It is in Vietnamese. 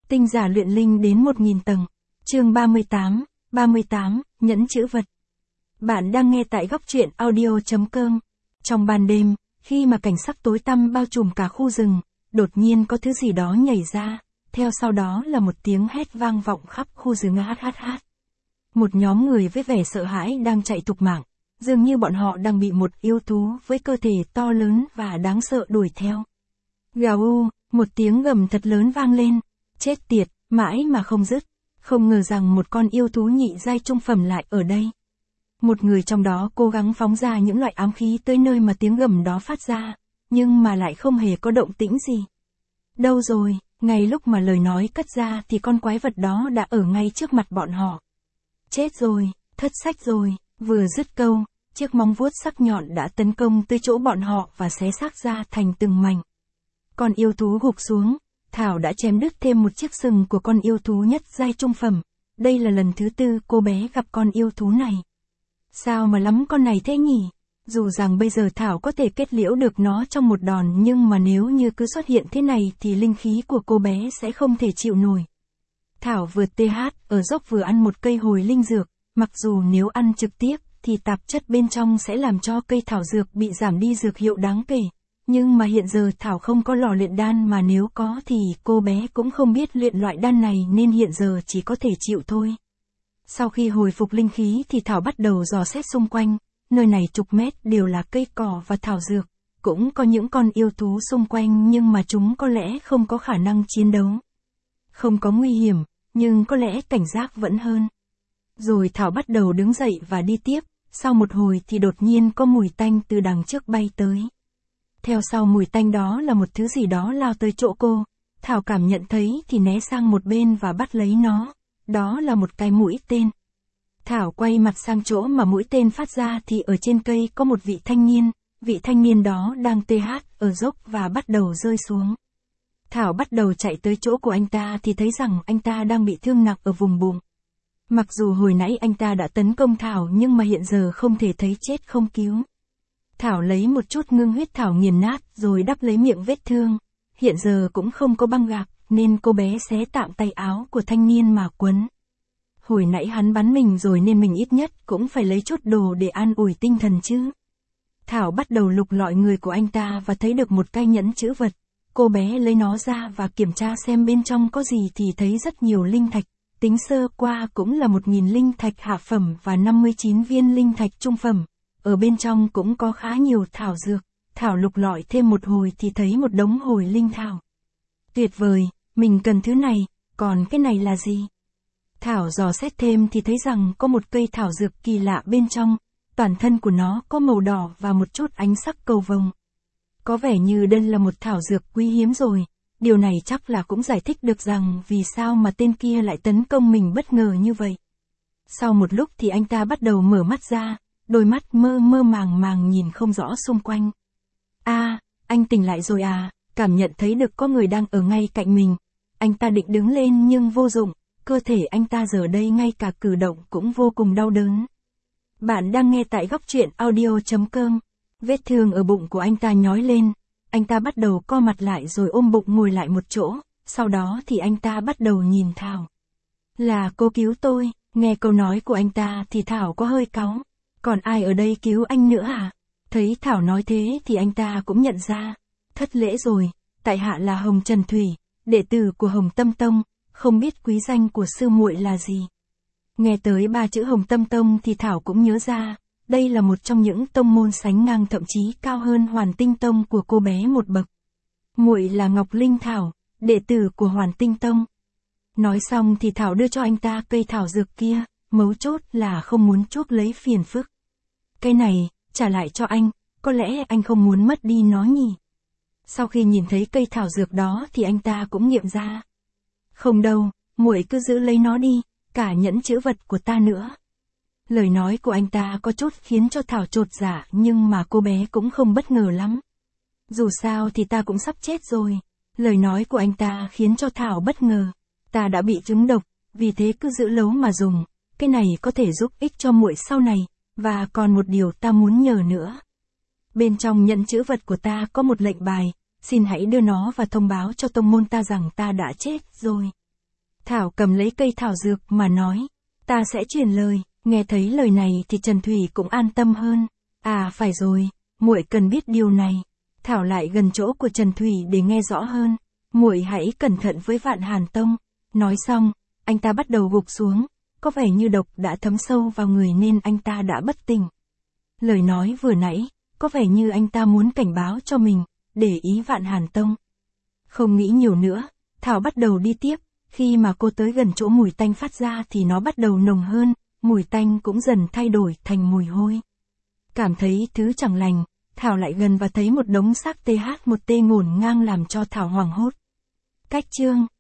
Tinh giả luyện linh đến 1000 tầng. Chương 38, nhẫn chữ vật. Bạn đang nghe tại góc truyện audio.com. Trong ban đêm, khi mà cảnh sắc tối tăm bao trùm cả khu rừng, đột nhiên có thứ gì đó nhảy ra, theo sau đó là một tiếng hét vang vọng khắp khu rừng hát. Một nhóm người với vẻ sợ hãi đang chạy thục mạng, dường như bọn họ đang bị một yêu thú với cơ thể to lớn và đáng sợ đuổi theo. Gào, một tiếng gầm thật lớn vang lên, chết tiệt, mãi mà không dứt, không ngờ rằng một con yêu thú nhị giai trung phẩm lại ở đây. Một người trong đó cố gắng phóng ra những loại ám khí tới nơi mà tiếng gầm đó phát ra, nhưng mà lại không hề có động tĩnh gì. Đâu rồi, ngay lúc mà lời nói cất ra thì con quái vật đó đã ở ngay trước mặt bọn họ. Chết rồi, thất sách rồi, vừa dứt câu, chiếc móng vuốt sắc nhọn đã tấn công tới chỗ bọn họ và xé xác ra thành từng mảnh. Con yêu thú gục xuống, Thảo đã chém đứt thêm một chiếc sừng của con yêu thú nhất giai trung phẩm. Đây là lần thứ tư cô bé gặp con yêu thú này. Sao mà lắm con này thế nhỉ? Dù rằng bây giờ Thảo có thể kết liễu được nó trong một đòn, nhưng mà nếu như cứ xuất hiện thế này thì linh khí của cô bé sẽ không thể chịu nổi. Thảo vừa ở dốc vừa ăn một cây hồi linh dược, mặc dù nếu ăn trực tiếp thì tạp chất bên trong sẽ làm cho cây thảo dược bị giảm đi dược hiệu đáng kể. Nhưng mà hiện giờ Thảo không có lò luyện đan, mà nếu có thì cô bé cũng không biết luyện loại đan này, nên hiện giờ chỉ có thể chịu thôi. Sau khi hồi phục linh khí thì Thảo bắt đầu dò xét xung quanh, nơi này chục mét đều là cây cỏ và thảo dược, cũng có những con yêu thú xung quanh nhưng mà chúng có lẽ không có khả năng chiến đấu. Không có nguy hiểm, nhưng có lẽ cảnh giác vẫn hơn. Rồi Thảo bắt đầu đứng dậy và đi tiếp, sau một hồi thì đột nhiên có mùi tanh từ đằng trước bay tới. Theo sau mùi tanh đó là một thứ gì đó lao tới chỗ cô, Thảo cảm nhận thấy thì né sang một bên và bắt lấy nó, đó là một cái mũi tên. Thảo quay mặt sang chỗ mà mũi tên phát ra thì ở trên cây có một vị thanh niên đó đang ở dốc và bắt đầu rơi xuống. Thảo bắt đầu chạy tới chỗ của anh ta thì thấy rằng anh ta đang bị thương nặng ở vùng bụng. Mặc dù hồi nãy anh ta đã tấn công Thảo nhưng mà hiện giờ không thể thấy chết không cứu. Thảo lấy một chút ngưng huyết thảo nghiền nát rồi đắp lấy miệng vết thương. Hiện giờ cũng không có băng gạc nên cô bé xé tạm tay áo của thanh niên mà quấn. Hồi nãy hắn bắn mình rồi nên mình ít nhất cũng phải lấy chút đồ để an ủi tinh thần chứ. Thảo bắt đầu lục lọi người của anh ta và thấy được một cái nhẫn chữ vật. Cô bé lấy nó ra và kiểm tra xem bên trong có gì thì thấy rất nhiều linh thạch. Tính sơ qua cũng là 1000 linh thạch hạ phẩm và 59 viên linh thạch trung phẩm. Ở bên trong cũng có khá nhiều thảo dược. Thảo lục lọi thêm một hồi thì thấy một đống hồi linh thảo. Tuyệt vời, mình cần thứ này, còn cái này là gì? Thảo dò xét thêm thì thấy rằng có một cây thảo dược kỳ lạ bên trong, toàn thân của nó có màu đỏ và một chút ánh sắc cầu vồng. Có vẻ như đây là một thảo dược quý hiếm rồi, điều này chắc là cũng giải thích được rằng vì sao mà tên kia lại tấn công mình bất ngờ như vậy. Sau một lúc thì anh ta bắt đầu mở mắt ra, đôi mắt mơ màng nhìn không rõ xung quanh. Anh tỉnh lại rồi à, cảm nhận thấy được có người đang ở ngay cạnh mình. Anh ta định đứng lên nhưng vô dụng, cơ thể anh ta giờ đây ngay cả cử động cũng vô cùng đau đớn. Bạn đang nghe tại góc truyện audio.com. Vết thương ở bụng của anh ta nhói lên, anh ta bắt đầu co mặt lại rồi ôm bụng ngồi lại một chỗ, sau đó thì anh ta bắt đầu nhìn Thảo. Là cô cứu tôi, nghe câu nói của anh ta thì Thảo có hơi cáu. Còn ai ở đây cứu anh nữa à? Thấy Thảo nói thế thì anh ta cũng nhận ra. Thất lễ rồi, tại hạ là Hồng Trần Thủy, đệ tử của Hồng Tâm Tông, không biết quý danh của sư muội là gì. Nghe tới 3 chữ Hồng Tâm Tông thì Thảo cũng nhớ ra, đây là một trong những tông môn sánh ngang thậm chí cao hơn Hoàn Tinh Tông của cô bé một bậc. Muội là Ngọc Linh Thảo, đệ tử của Hoàn Tinh Tông. Nói xong thì Thảo đưa cho anh ta cây thảo dược kia, mấu chốt là không muốn chuốc lấy phiền phức. Cây này, trả lại cho anh, có lẽ anh không muốn mất đi nó nhỉ. Sau khi nhìn thấy cây thảo dược đó thì anh ta cũng nghiệm ra. Không đâu, muội cứ giữ lấy nó đi, cả nhẫn chữ vật của ta nữa. Lời nói của anh ta có chút khiến cho Thảo chột dạ, nhưng mà cô bé cũng không bất ngờ lắm. Dù sao thì ta cũng sắp chết rồi. Lời nói của anh ta khiến cho Thảo bất ngờ. Ta đã bị trúng độc, vì thế cứ giữ lấu mà dùng. Cái này có thể giúp ích cho muội sau này, và còn một điều ta muốn nhờ nữa. Bên trong nhẫn chữ vật của ta có một lệnh bài, xin hãy đưa nó và thông báo cho tông môn ta rằng ta đã chết rồi. Thảo cầm lấy cây thảo dược mà nói. Ta sẽ truyền lời. Nghe thấy lời này thì Trần Thủy cũng an tâm hơn. À phải rồi, muội cần biết điều này. Thảo lại gần chỗ của Trần Thủy để nghe rõ hơn. Muội hãy cẩn thận với Vạn Hàn Tông. Nói xong, anh ta bắt đầu gục xuống. Có vẻ như độc đã thấm sâu vào người nên anh ta đã bất tỉnh. Lời nói vừa nãy, có vẻ như anh ta muốn cảnh báo cho mình, để ý Vạn Hàn Tông. Không nghĩ nhiều nữa, Thảo bắt đầu đi tiếp. Khi mà cô tới gần chỗ mùi tanh phát ra thì nó bắt đầu nồng hơn, mùi tanh cũng dần thay đổi thành mùi hôi. Cảm thấy thứ chẳng lành, Thảo lại gần và thấy một đống xác TH1T ngổn ngang làm cho Thảo hoảng hốt. Cách chương